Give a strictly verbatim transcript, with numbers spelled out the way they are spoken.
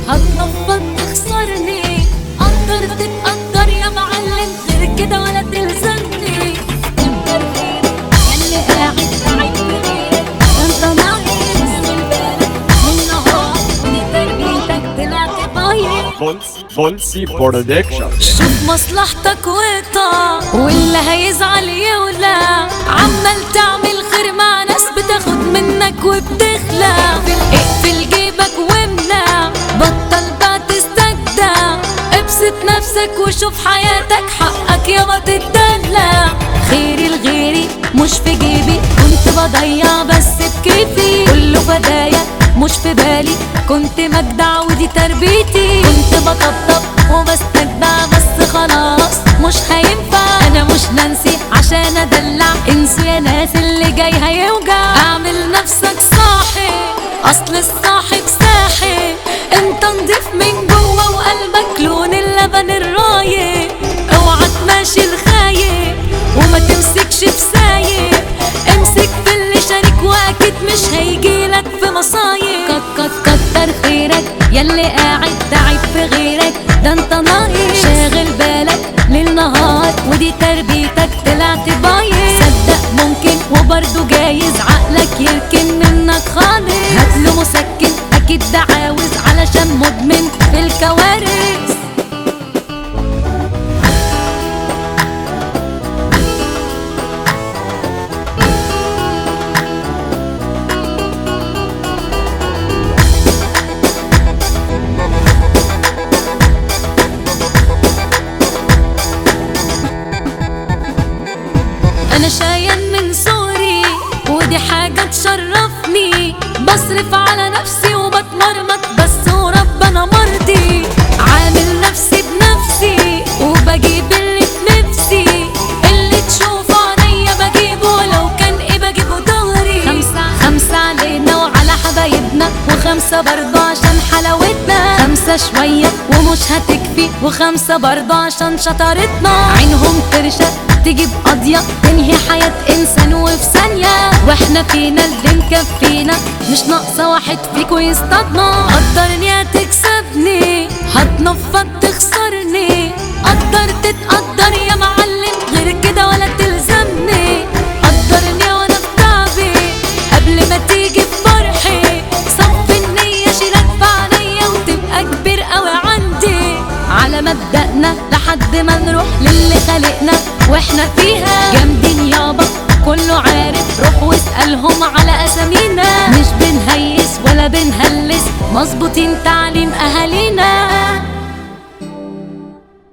هتنفض تخسرني، قدر تتقدر يا معلم، غير كده ولا تلزمني. كتر خيرك ياللي قاعد قاعد بغيرك، انت ناقص من بالك والنهار دي تربيتك طلعت بايظ. فولسي برودكشن. شوف مصلحتك واقطع، واللي هيزعل يولع. عمال تعمل خير مع ناس بتاخد منك وبتخلع. اقفل جيبك وامنع، بطل بقى تستجدع. ابسط نفسك وشوف حياتك، حقك يابا تتدلع. خيري لغيري مش في جيبي، كنت بضيع بس بكيفي. كله فدايا مش في بالي، كنت مجدع ودي تربيتي. كنت بطبطب وبستجدع بس خلاص مش هينفع. انا مش نانسي عشان ادلع، انسوا يا ناس اللي جاي هيوجع. اعمل نفسك صاحي، اصل الصاحب ساحي. انت نضيف من جوه وقلبك لون اللبن الرايق. اوعى تماشي الخايب وما تمسكش بسايب. امسك في اللي شارك واكيد مش هيجيلك في مصايب. كت كتر خيرك ياللي قاعد تعب في غيرك، ده انت ناقص شاغل بالك ليل نهار ودي تربيتك طلعت بايظ. صدق ممكن وبرضه جايز عقلك يركن منك خالص. هاتله مسكن اكيد ده عاوز علشان مدمن في الكوارث. أنا شايل من صغري ودي حاجة تشرفني. بصرف على نفسي وبتمرمط بس وربنا مرضي. عامل نفسي بنفسي وبجيب اللي في نفسي. اللي تشوفه عليا بجيبه، ولو كان ايه بجيبه دغري. خمسة خمسة علينا وعلى حبايبنا، وخمسة برضه عشان حلاوتنا. خمسة شوية ومش هتكفي، وخمسة برضه عشان شطارتنا. عينهم ترشق تجيب قضية تنهي حياة إنسان وفي ثانية. واحنا فينا اللي مكفينا، مش ناقصة واحد فيكو يصطادنا. قدرني هتكسبني، هتنفض تخسرني. قدر تتقدر يا معلم، غير كده ولا تلزمني. قدرني وانا في تعبي قبل ما تيجي بفرحي. صف النية شيلك في عينيا وتبقى كبير قوي عندي. على مبدأنا لحد ما نروح للي خلقنا، واحنا فيها جامدين يابا كله عارف. روح واسألهم على اسامينا، مش بنهيس ولا بنهلس، مظبوطين تعليم اهالينا.